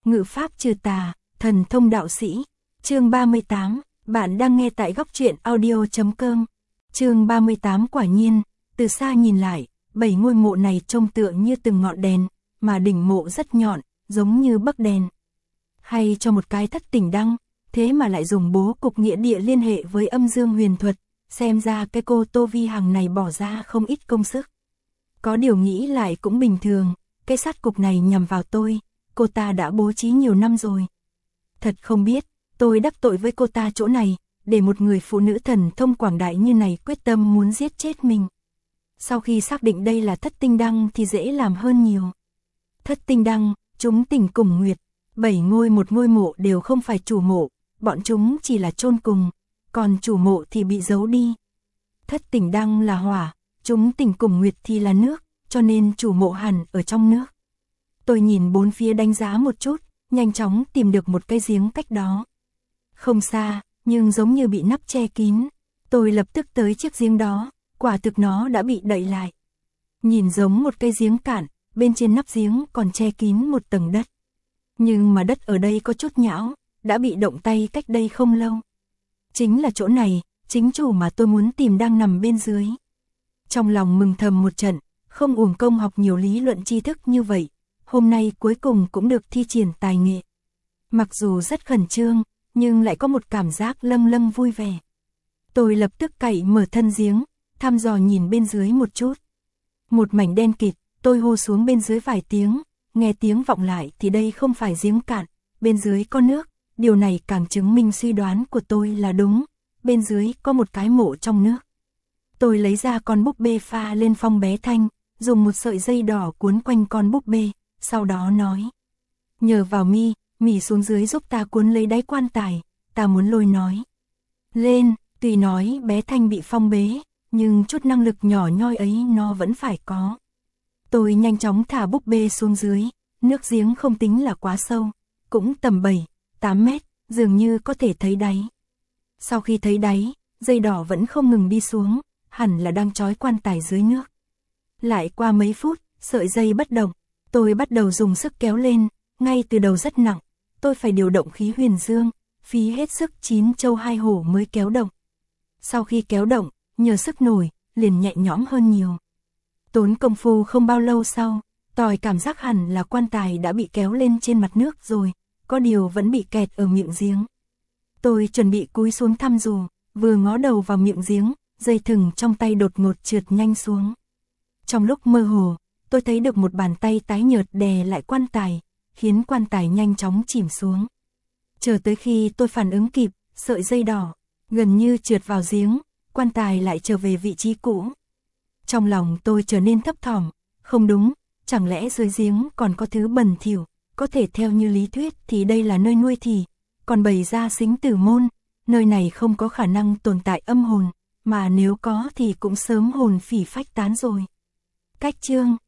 ngự pháp trừ tà, thần thông đạo sĩ. Chương 38, bạn đang nghe tại góc truyện audio.com. Chương 38 quả nhiên, từ xa nhìn lại, 7 ngôi mộ này trông tựa như từng ngọn đèn, mà đỉnh mộ rất nhọn, giống như bấc đèn. Hay cho một cái thất tình đăng, thế mà lại dùng bố cục nghĩa địa liên hệ với âm dương huyền thuật, xem ra cái cô Tô Vi Hằng này bỏ ra không ít công sức. Có điều nghĩ lại cũng bình thường, cái sát cục này nhằm vào tôi, cô ta đã bố trí nhiều năm rồi. Thật không biết, tôi đắc tội với cô ta chỗ này, để một người phụ nữ thần thông quảng đại như này quyết tâm muốn giết chết mình. Sau khi xác định đây là thất tinh đăng thì dễ làm hơn nhiều. Thất tinh đăng, chúng tình cùng nguyệt, 7 ngôi một ngôi mộ đều không phải chủ mộ, bọn chúng chỉ là chôn cùng, còn chủ mộ thì bị giấu đi. Thất tinh đăng là hỏa, chúng tình cùng nguyệt thì là nước, cho nên chủ mộ hẳn ở trong nước. Tôi nhìn bốn phía đánh giá một chút, nhanh chóng tìm được một cái giếng cách đó. Không xa, nhưng giống như bị nắp che kín. Tôi lập tức tới chiếc giếng đó, quả thực nó đã bị đậy lại. Nhìn giống một cây giếng cạn, bên trên nắp giếng còn che kín một tầng đất. Nhưng mà đất ở đây có chút nhão, đã bị động tay cách đây không lâu. Chính là chỗ này, chính chủ mà tôi muốn tìm đang nằm bên dưới. Trong lòng mừng thầm một trận, không uổng công học nhiều lý luận tri thức như vậy, hôm nay cuối cùng cũng được thi triển tài nghệ. Mặc dù rất khẩn trương, nhưng lại có một cảm giác lâng lâng vui vẻ. Tôi lập tức cậy mở thân giếng, thăm dò nhìn bên dưới một chút. Một mảnh đen kịt, tôi hô xuống bên dưới vài tiếng, nghe tiếng vọng lại thì đây không phải giếng cạn, bên dưới có nước, điều này càng chứng minh suy đoán của tôi là đúng, bên dưới có một cái mộ trong nước. Tôi lấy ra con búp bê pha lên phong bé Thanh, dùng một sợi dây đỏ cuốn quanh con búp bê, sau đó nói. Nhờ vào mỉ xuống dưới giúp ta cuốn lấy đáy quan tài, ta muốn lôi nói lên, tuy nói bé Thanh bị phong bế, nhưng chút năng lực nhỏ nhoi ấy nó vẫn phải có. Tôi nhanh chóng thả búp bê xuống dưới, nước giếng không tính là quá sâu, cũng tầm 7-8 mét, dường như có thể thấy đáy. Sau khi thấy đáy, dây đỏ vẫn không ngừng đi xuống, hẳn là đang trói quan tài dưới nước. Lại qua mấy phút, sợi dây bất động, tôi bắt đầu dùng sức kéo lên, ngay từ đầu rất nặng, tôi phải điều động khí huyền dương, phí hết sức 9 châu 2 hổ mới kéo động. Sau khi kéo động, nhờ sức nổi, liền nhẹ nhõm hơn nhiều. Tốn công phu không bao lâu sau, tôi cảm giác hẳn là quan tài đã bị kéo lên trên mặt nước rồi, có điều vẫn bị kẹt ở miệng giếng. Tôi chuẩn bị cúi xuống thăm dò, vừa ngó đầu vào miệng giếng, dây thừng trong tay đột ngột trượt nhanh xuống. Trong lúc mơ hồ, tôi thấy được một bàn tay tái nhợt đè lại quan tài, khiến quan tài nhanh chóng chìm xuống. Chờ tới khi tôi phản ứng kịp, sợi dây đỏ gần như trượt vào giếng, quan tài lại trở về vị trí cũ. Trong lòng tôi trở nên thấp thỏm, không đúng, chẳng lẽ dưới giếng còn có thứ bẩn thỉu, có thể theo như lý thuyết thì đây là nơi nuôi thì, còn bày ra xính tử môn, nơi này không có khả năng tồn tại âm hồn, mà nếu có thì cũng sớm hồn phỉ phách tán rồi. Cách chương